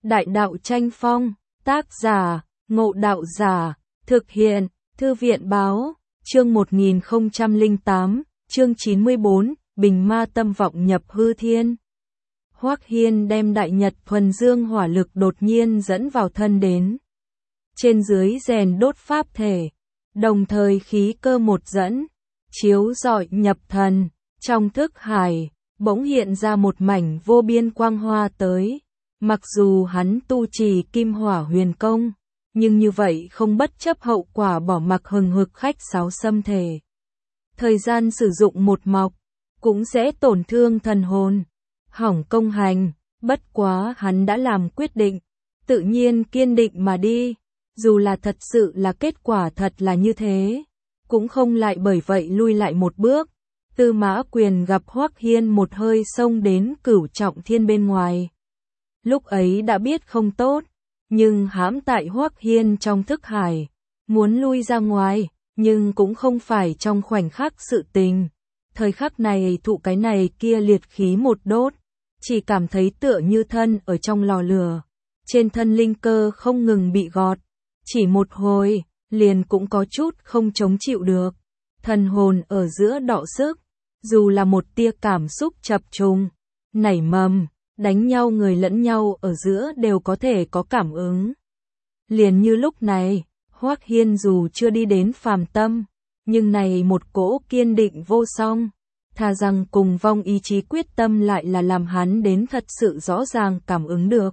Đại đạo tranh phong, tác giả, Ngộ Đạo Giả, thực hiện, Thư viện báo, chương 1008, chương 94, Bình Ma Tâm Vọng nhập hư thiên. Hoắc Hiên đem đại nhật thuần dương hỏa lực đột nhiên dẫn vào thân đến. Trên dưới rèn đốt pháp thể, đồng thời khí cơ một dẫn, chiếu rọi nhập thần, trong thức hải, bỗng hiện ra một mảnh vô biên quang hoa tới. Mặc dù hắn tu trì kim hỏa huyền công, nhưng như vậy không bất chấp hậu quả bỏ mặc hừng hực khách sáo xâm thể. Thời gian sử dụng một mọc, cũng sẽ tổn thương thần hồn, hỏng công hành, bất quá hắn đã làm quyết định, tự nhiên kiên định mà đi, dù là thật sự là kết quả thật là như thế, cũng không lại bởi vậy lui lại một bước. Tư Mã Quyền gặp Hoắc Hiên một hơi xông đến cửu trọng thiên bên ngoài. Lúc ấy đã biết không tốt, nhưng hãm tại Hoắc Hiên trong thức hải, muốn lui ra ngoài, nhưng cũng không phải trong khoảnh khắc sự tình. Thời khắc này thụ cái này kia liệt khí một đốt, chỉ cảm thấy tựa như thân ở trong lò lửa, trên thân linh cơ không ngừng bị gọt, chỉ một hồi, liền cũng có chút không chống chịu được. Thần hồn ở giữa đọ sức, dù là một tia cảm xúc chập trùng, nảy mầm, đánh nhau người lẫn nhau ở giữa đều có thể có cảm ứng. Liền như lúc này, Hoắc Hiên dù chưa đi đến phàm tâm, nhưng này một cỗ kiên định vô song, thà rằng cùng vong ý chí quyết tâm lại là làm hắn đến thật sự rõ ràng cảm ứng được.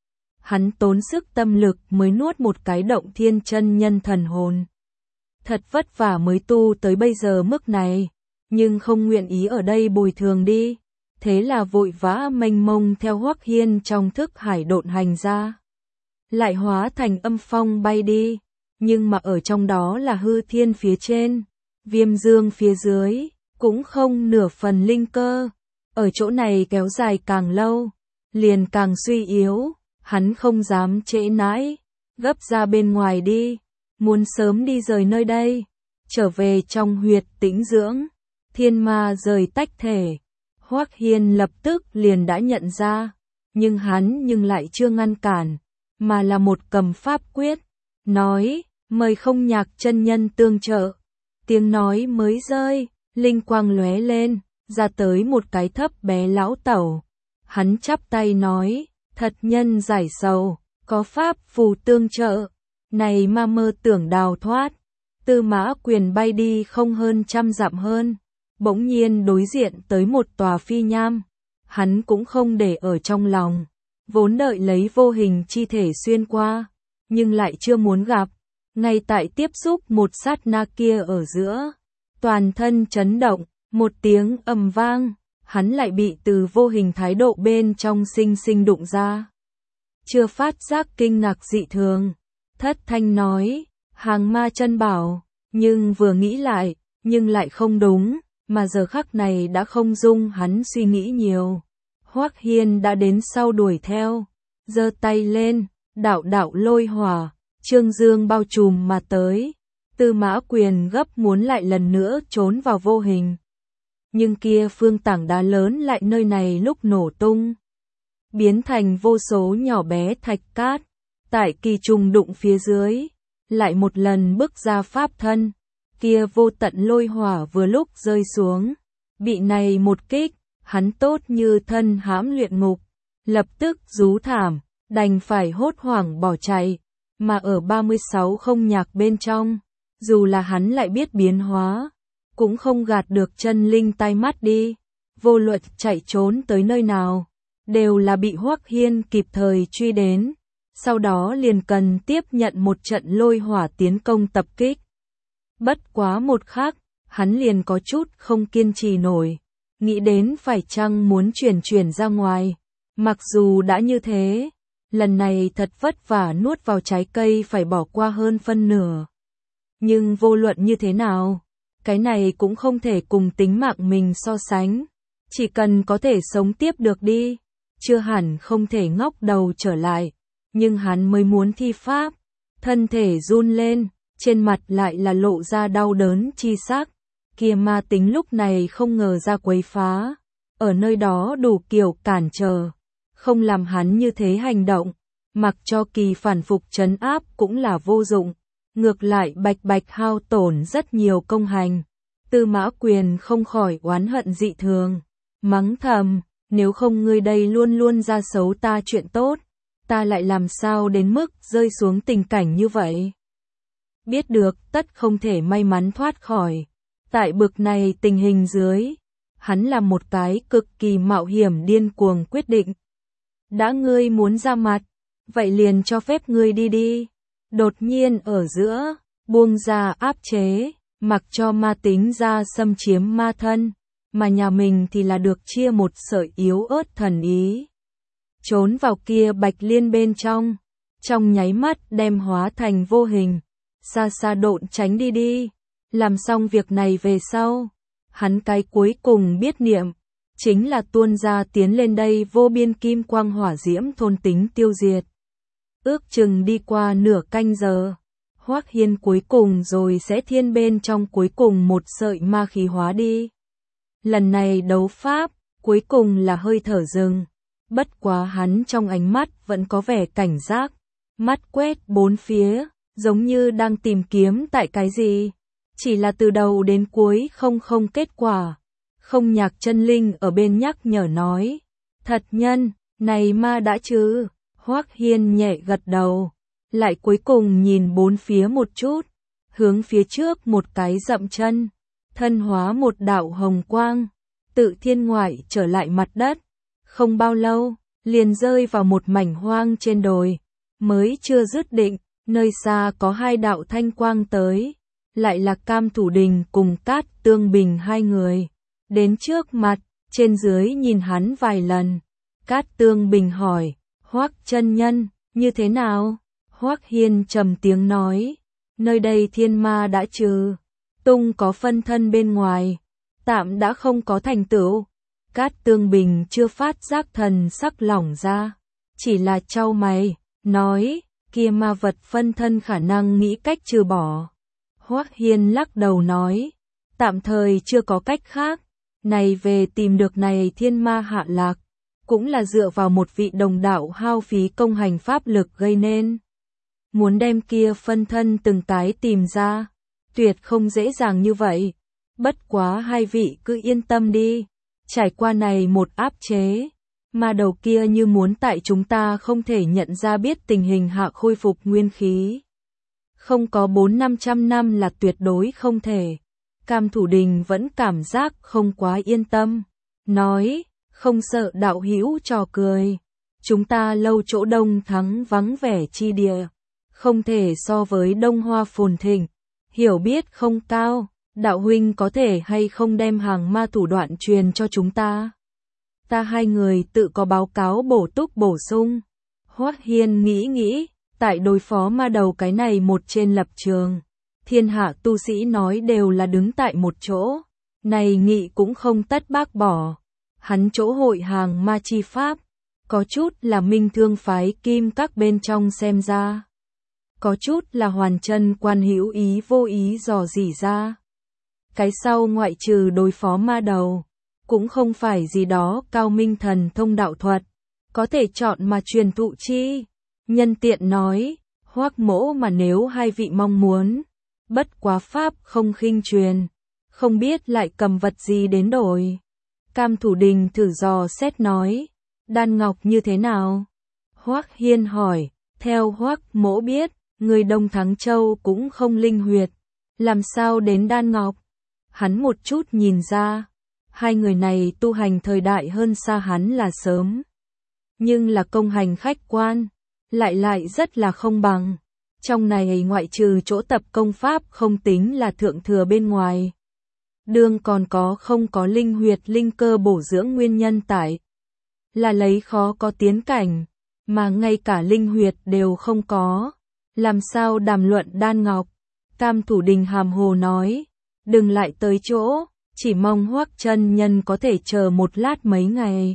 Hắn tốn sức tâm lực mới nuốt một cái động thiên chân nhân thần hồn. Thật vất vả mới tu tới bây giờ mức này, nhưng không nguyện ý ở đây bồi thường đi. Thế là vội vã mênh mông theo Hoắc Hiên trong thức hải độn hành ra. Lại hóa thành âm phong bay đi, nhưng mà ở trong đó là hư thiên phía trên, viêm dương phía dưới, cũng không nửa phần linh cơ. Ở chỗ này kéo dài càng lâu, liền càng suy yếu, hắn không dám trễ nãi, gấp ra bên ngoài đi, muốn sớm đi rời nơi đây, trở về trong huyệt tĩnh dưỡng, thiên ma rời tách thể. Hoắc Hiên lập tức liền đã nhận ra, nhưng hắn lại chưa ngăn cản, mà là một cầm pháp quyết, nói, mời Không Nhạc chân nhân tương trợ. Tiếng nói mới rơi, linh quang lóe lên, ra tới một cái thấp bé lão tẩu. Hắn chắp tay nói, thật nhân giải sầu, có pháp phù tương trợ, này ma mơ tưởng đào thoát. Tư Mã Quyền bay đi không hơn trăm dặm hơn. Bỗng nhiên đối diện tới một tòa phi nham, hắn cũng không để ở trong lòng, vốn đợi lấy vô hình chi thể xuyên qua, nhưng lại chưa muốn gặp. Ngay tại tiếp xúc một sát na kia ở giữa, toàn thân chấn động, một tiếng ầm vang, hắn lại bị từ vô hình thái độ bên trong sinh sinh đụng ra. Chưa phát giác kinh ngạc dị thường, thất thanh nói, hàng ma chân bảo, nhưng vừa nghĩ lại, nhưng lại không đúng. Mà giờ khắc này đã không dung hắn suy nghĩ nhiều. Hoắc Hiên đã đến sau đuổi theo, giơ tay lên, đạo đạo lôi hỏa, trương dương bao trùm mà tới. Tư Mã Quyền gấp muốn lại lần nữa trốn vào vô hình. Nhưng kia phương tảng đá lớn lại nơi này lúc nổ tung, biến thành vô số nhỏ bé thạch cát, tại kỳ trùng đụng phía dưới, lại một lần bước ra pháp thân. Kia vô tận lôi hỏa vừa lúc rơi xuống, bị này một kích, hắn tốt như thân hãm luyện ngục, lập tức rú thảm, đành phải hốt hoảng bỏ chạy, mà ở 36 không nhạc bên trong, dù là hắn lại biết biến hóa, cũng không gạt được chân linh tai mắt đi, vô luận chạy trốn tới nơi nào, đều là bị Hoắc Hiên kịp thời truy đến, sau đó liền cần tiếp nhận một trận lôi hỏa tiến công tập kích. Bất quá một khắc, hắn liền có chút không kiên trì nổi, nghĩ đến phải chăng muốn chuyển ra ngoài. Mặc dù đã như thế, lần này thật vất vả nuốt vào trái cây phải bỏ qua hơn phân nửa. Nhưng vô luận như thế nào, cái này cũng không thể cùng tính mạng mình so sánh. Chỉ cần có thể sống tiếp được đi, chưa hẳn không thể ngóc đầu trở lại. Nhưng hắn mới muốn thi pháp, thân thể run lên. Trên mặt lại là lộ ra đau đớn chi sắc, kia ma tính lúc này không ngờ ra quấy phá, ở nơi đó đủ kiểu cản trở, không làm hắn như thế hành động, mặc cho kỳ phản phục trấn áp cũng là vô dụng, ngược lại bạch bạch hao tổn rất nhiều công hành. Tư Mã Quyền không khỏi oán hận dị thường, mắng thầm, nếu không ngươi đây luôn luôn ra xấu ta chuyện tốt, ta lại làm sao đến mức rơi xuống tình cảnh như vậy. Biết được tất không thể may mắn thoát khỏi, tại bực này tình hình dưới, hắn làm một cái cực kỳ mạo hiểm điên cuồng quyết định. Đã ngươi muốn ra mặt, vậy liền cho phép ngươi đi đi. Đột nhiên ở giữa, buông ra áp chế, mặc cho ma tính ra xâm chiếm ma thân, mà nhà mình thì là được chia một sợi yếu ớt thần ý. Trốn vào kia bạch liên bên trong nháy mắt đem hóa thành vô hình, xa xa độn tránh đi đi. Làm xong việc này về sau, hắn cái cuối cùng biết niệm, chính là tuôn ra tiến lên đây vô biên kim quang hỏa diễm thôn tính tiêu diệt. Ước chừng đi qua nửa canh giờ, Hoắc Hiên cuối cùng rồi sẽ thiên bên trong cuối cùng một sợi ma khí hóa đi. Lần này đấu pháp, cuối cùng là hơi thở dừng, bất quá hắn trong ánh mắt vẫn có vẻ cảnh giác, mắt quét bốn phía, giống như đang tìm kiếm tại cái gì. Chỉ là từ đầu đến cuối không kết quả. Không Nhạc Chân Linh ở bên nhắc nhở nói, thật nhân, này ma đã chứ. Hoắc Hiên nhẹ gật đầu, lại cuối cùng nhìn bốn phía một chút, hướng phía trước một cái dậm chân, thân hóa một đạo hồng quang, tự thiên ngoại trở lại mặt đất. Không bao lâu, liền rơi vào một mảnh hoang trên đồi, mới chưa dứt định, nơi xa có hai đạo thanh quang tới, lại là Cam Thủ Đình cùng Cát Tương Bình hai người. Đến trước mặt, trên dưới nhìn hắn vài lần. Cát Tương Bình hỏi, Hoắc chân nhân, như thế nào? Hoắc Hiên trầm tiếng nói, nơi đây thiên ma đã trừ, tung có phân thân bên ngoài, tạm đã không có thành tựu. Cát Tương Bình chưa phát giác thần sắc lỏng ra, chỉ là chau mày, nói, kia ma vật phân thân khả năng nghĩ cách trừ bỏ. Hoắc Hiên lắc đầu nói, tạm thời chưa có cách khác, này về tìm được này thiên ma hạ lạc, cũng là dựa vào một vị đồng đạo hao phí công hành pháp lực gây nên. Muốn đem kia phân thân từng cái tìm ra, tuyệt không dễ dàng như vậy. Bất quá hai vị cứ yên tâm đi, trải qua này một áp chế, ma đầu kia như muốn tại chúng ta không thể nhận ra biết tình hình hạ khôi phục nguyên khí. Không có 400-500 năm là tuyệt đối không thể. Cam Thủ Đình vẫn cảm giác không quá yên tâm, nói, không sợ đạo hữu trò cười. Chúng ta lâu chỗ Đông Thắng vắng vẻ chi địa, không thể so với Đông Hoa phồn thịnh, hiểu biết không cao, đạo huynh có thể hay không đem hàng ma thủ đoạn truyền cho chúng ta. Ta hai người tự có báo cáo bổ túc bổ sung. Hoắc Hiên nghĩ, tại đối phó ma đầu cái này một trên lập trường, thiên hạ tu sĩ nói đều là đứng tại một chỗ, này nghị cũng không tất bác bỏ. Hắn chỗ hội hàng ma chi pháp, có chút là Minh Thương phái kim các bên trong xem ra, có chút là Hoàn Chân quan hữu ý vô ý dò dỉ ra. Cái sau ngoại trừ đối phó ma đầu, cũng không phải gì đó cao minh thần thông đạo thuật, có thể chọn mà truyền thụ chi. Nhân tiện nói, Hoắc mỗ mà nếu hai vị mong muốn, bất quá pháp không khinh truyền, không biết lại cầm vật gì đến đổi. Cam Thủ Đình thử dò xét nói, đan ngọc như thế nào? Hoắc Hiên hỏi, theo Hoắc mỗ biết, người Đông Thắng Châu cũng không linh huyệt, làm sao đến đan ngọc? Hắn một chút nhìn ra, hai người này tu hành thời đại hơn xa hắn là sớm, nhưng là công hành khách quan, lại rất là không bằng. Trong này ngoại trừ chỗ tập công pháp không tính là thượng thừa bên ngoài, đương còn có không có linh huyệt linh cơ bổ dưỡng nguyên nhân tại, là lấy khó có tiến cảnh, mà ngay cả linh huyệt đều không có, làm sao đàm luận đan ngọc. Cam Thủ Đình hàm hồ nói, đừng lại tới chỗ, chỉ mong Hoắc chân nhân có thể chờ một lát mấy ngày.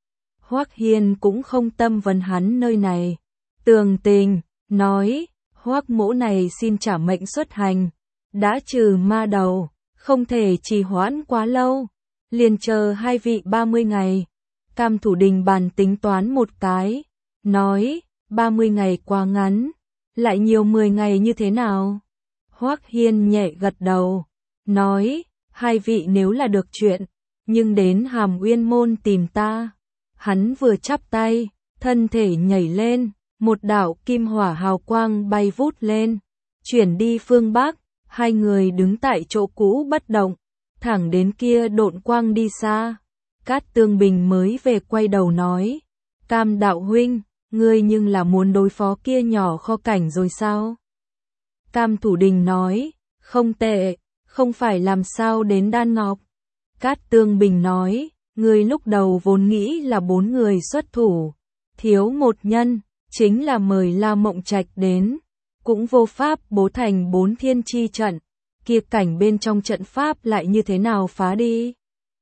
Hoắc Hiên cũng không tâm vấn hắn nơi này, tường tình, nói, Hoắc mỗ này xin trả mệnh xuất hành, đã trừ ma đầu, không thể trì hoãn quá lâu, liền chờ hai vị 30 ngày. Cam Thủ Đình bàn tính toán một cái, nói, 30 ngày quá ngắn, lại nhiều 10 ngày như thế nào? Hoắc Hiên nhẹ gật đầu, nói, hai vị nếu là được chuyện, nhưng đến Hàm Uyên Môn tìm ta. Hắn vừa chắp tay, thân thể nhảy lên, một đạo kim hỏa hào quang bay vút lên, chuyển đi phương Bắc, hai người đứng tại chỗ cũ bất động, thẳng đến kia độn quang đi xa. Cát Tương Bình mới về quay đầu nói, Cam đạo huynh, ngươi nhưng là muốn đối phó kia nhỏ kho cảnh rồi sao? Cam Thủ Đình nói, không tệ, không phải làm sao đến Đan Ngọc. Cát Tương Bình nói, ngươi lúc đầu vốn nghĩ là 4 người xuất thủ, thiếu một nhân, chính là mời La Mộng Trạch đến, cũng vô pháp bố thành 4 thiên chi trận, kia cảnh bên trong trận pháp lại như thế nào phá đi.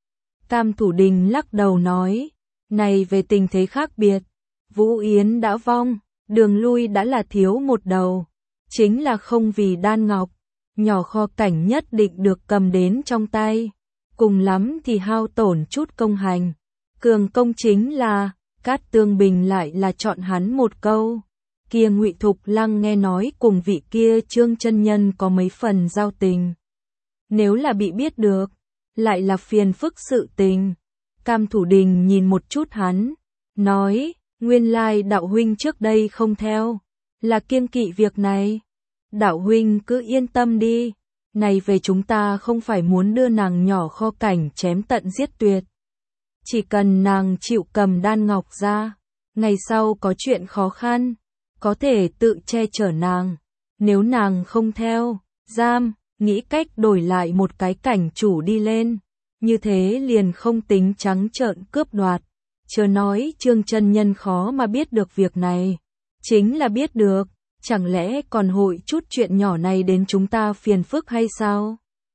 Cam Thủ Đình lắc đầu nói, này về tình thế khác biệt, Vũ Yến đã vong, đường lui đã là thiếu một đầu, chính là không vì Đan Ngọc, nhỏ kho cảnh nhất định được cầm đến trong tay, cùng lắm thì hao tổn chút công hành, cường công chính là, Cát Tương Bình lại là chọn hắn một câu, kia Ngụy Thục Lăng nghe nói cùng vị kia Trương chân nhân có mấy phần giao tình, nếu là bị biết được, lại là phiền phức sự tình. Cam Thủ Đình nhìn một chút hắn, nói, nguyên lai đạo huynh trước đây không theo, là kiêng kỵ việc này. Đạo huynh cứ yên tâm đi, này về chúng ta không phải muốn đưa nàng nhỏ kho cảnh chém tận giết tuyệt. Chỉ cần nàng chịu cầm Đan Ngọc ra, ngày sau có chuyện khó khăn, có thể tự che chở nàng. Nếu nàng không theo, giam, nghĩ cách đổi lại một cái cảnh chủ đi lên. Như thế liền không tính trắng trợn cướp đoạt. Chớ nói Trương chân nhân khó mà biết được việc này. Chính là biết được, chẳng lẽ còn hội chút chuyện nhỏ này đến chúng ta phiền phức hay sao?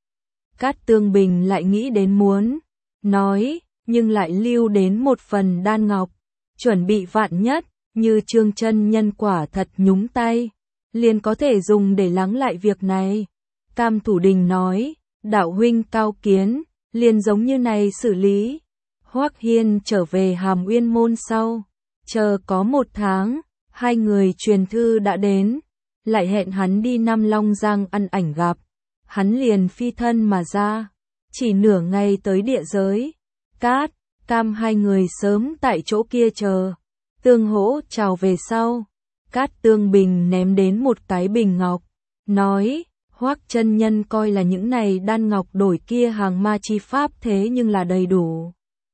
Cát Tương Bình lại nghĩ đến muốn, nói, nhưng lại lưu đến một phần Đan Ngọc, chuẩn bị vạn nhất, như Trương chân nhân quả thật nhúng tay, liền có thể dùng để lắng lại việc này. Cam Thủ Đình nói, đạo huynh cao kiến, liền giống như này xử lý. Hoắc Hiên trở về Hàm Uyên Môn sau, chờ có 1 tháng, hai người truyền thư đã đến, lại hẹn hắn đi Nam Long Giang ăn ảnh gặp. Hắn liền phi thân mà ra, chỉ nửa ngày tới địa giới. Cát, Cam hai người sớm tại chỗ kia chờ, tương hỗ chào về sau. Cát Tương Bình ném đến một cái bình ngọc, nói, Hoắc chân nhân coi là những này Đan Ngọc đổi kia hàng ma chi pháp thế nhưng là đầy đủ.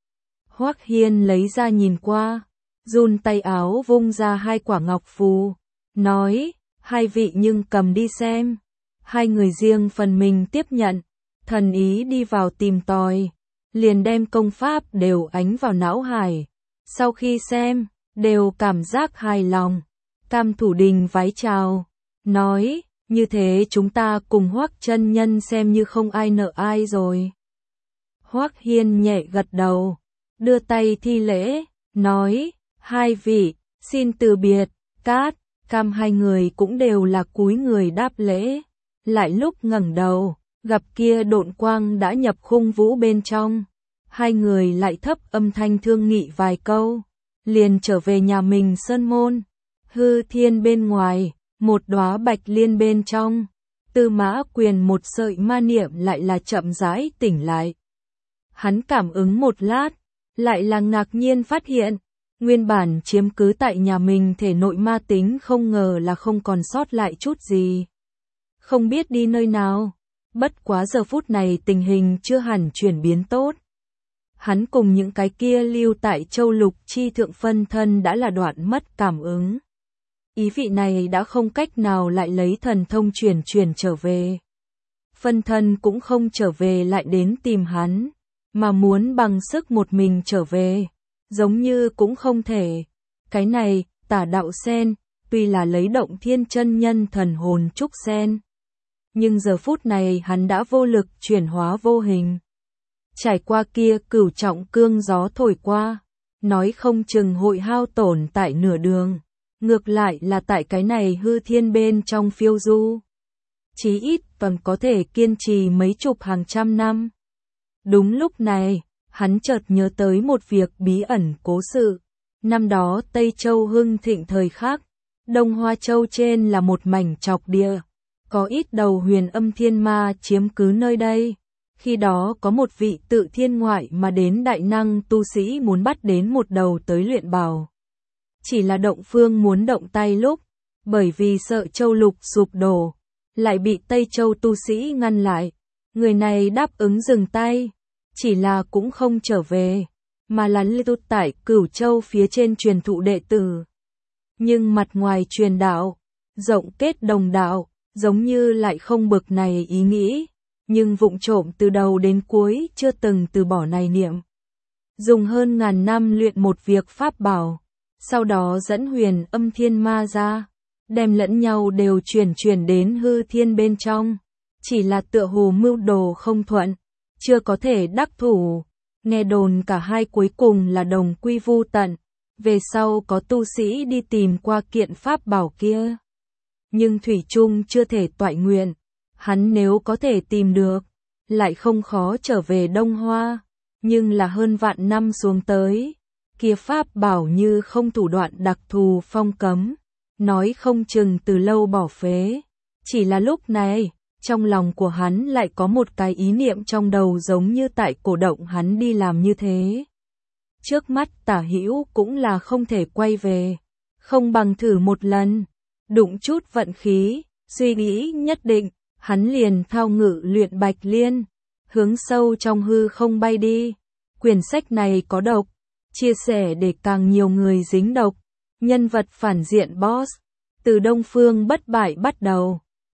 Hoắc Hiên lấy ra nhìn qua, run tay áo vung ra 2 quả ngọc phù, nói, hai vị nhưng cầm đi xem. Hai người riêng phần mình tiếp nhận, thần ý đi vào tìm tòi, liền đem công pháp đều ánh vào não hải. Sau khi xem, đều cảm giác hài lòng. Cam Thủ Đình vái chào, nói, như thế chúng ta cùng Hoắc chân nhân xem như không ai nợ ai rồi. Hoắc Hiên nhẹ gật đầu, đưa tay thi lễ, nói, hai vị, xin từ biệt. Cát, Cam hai người cũng đều là cúi người đáp lễ. Lại lúc ngẩng đầu, gặp kia độn quang đã nhập khung vũ bên trong. Hai người lại thấp âm thanh thương nghị vài câu, liền trở về nhà mình sơn môn. Hư thiên bên ngoài, một đóa bạch liên bên trong, Tư Mã Quyền một sợi ma niệm lại là chậm rãi tỉnh lại. Hắn cảm ứng một lát, lại là ngạc nhiên phát hiện, nguyên bản chiếm cứ tại nhà mình thể nội ma tính không ngờ là không còn sót lại chút gì. Không biết đi nơi nào, bất quá giờ phút này tình hình chưa hẳn chuyển biến tốt. Hắn cùng những cái kia lưu tại châu lục chi thượng phân thân đã là đoạn mất cảm ứng. Ý vị này đã không cách nào lại lấy thần thông chuyển trở về. Phân thân cũng không trở về lại đến tìm hắn, mà muốn bằng sức một mình trở về, giống như cũng không thể. Cái này, Tả Đạo Sen, tuy là lấy Động Thiên chân nhân thần hồn trúc sen, nhưng giờ phút này hắn đã vô lực chuyển hóa vô hình. Trải qua kia cửu trọng cương gió thổi qua, nói không chừng hội hao tổn tại nửa đường, ngược lại là tại cái này hư thiên bên trong phiêu du. Chí ít vẫn có thể kiên trì mấy chục hàng trăm năm. Đúng lúc này, hắn chợt nhớ tới một việc bí ẩn cố sự. Năm đó Tây Châu hưng thịnh thời khắc, Đông Hoa Châu trên là một mảnh trọc địa, có ít đầu huyền âm thiên ma chiếm cứ nơi đây. Khi đó có một vị tự thiên ngoại mà đến đại năng tu sĩ muốn bắt đến một đầu tới luyện bảo. Chỉ là Động Phương muốn động tay lúc, bởi vì sợ châu lục sụp đổ, lại bị Tây Châu tu sĩ ngăn lại. Người này đáp ứng dừng tay, chỉ là cũng không trở về, mà là lưu tại Cửu Châu phía trên truyền thụ đệ tử. Nhưng mặt ngoài truyền đạo, rộng kết đồng đạo, giống như lại không bực này ý nghĩ, nhưng vụng trộm từ đầu đến cuối chưa từng từ bỏ này niệm. Dùng hơn ngàn năm luyện một việc pháp bảo, sau đó dẫn huyền âm thiên ma ra, đem lẫn nhau đều chuyển đến hư thiên bên trong, chỉ là tựa hồ mưu đồ không thuận, chưa có thể đắc thủ. Nghe đồn cả hai cuối cùng là đồng quy vu tận, về sau có tu sĩ đi tìm qua kiện pháp bảo kia. Nhưng thủy chung chưa thể toại nguyện, hắn nếu có thể tìm được, lại không khó trở về Đông Hoa, nhưng là hơn vạn năm xuống tới, kia pháp bảo như không thủ đoạn đặc thù phong cấm, nói không chừng từ lâu bỏ phế. Chỉ là lúc này, trong lòng của hắn lại có một cái ý niệm trong đầu giống như tại cổ động hắn đi làm như thế. Trước mắt Tả Hữu cũng là không thể quay về, không bằng thử một lần, đụng chút vận khí, suy nghĩ nhất định, hắn liền thao ngự luyện Bạch Liên, hướng sâu trong hư không bay đi. Quyển sách này có độc, chia sẻ để càng nhiều người dính độc. Nhân vật phản diện boss, từ Đông Phương bất bại bắt đầu.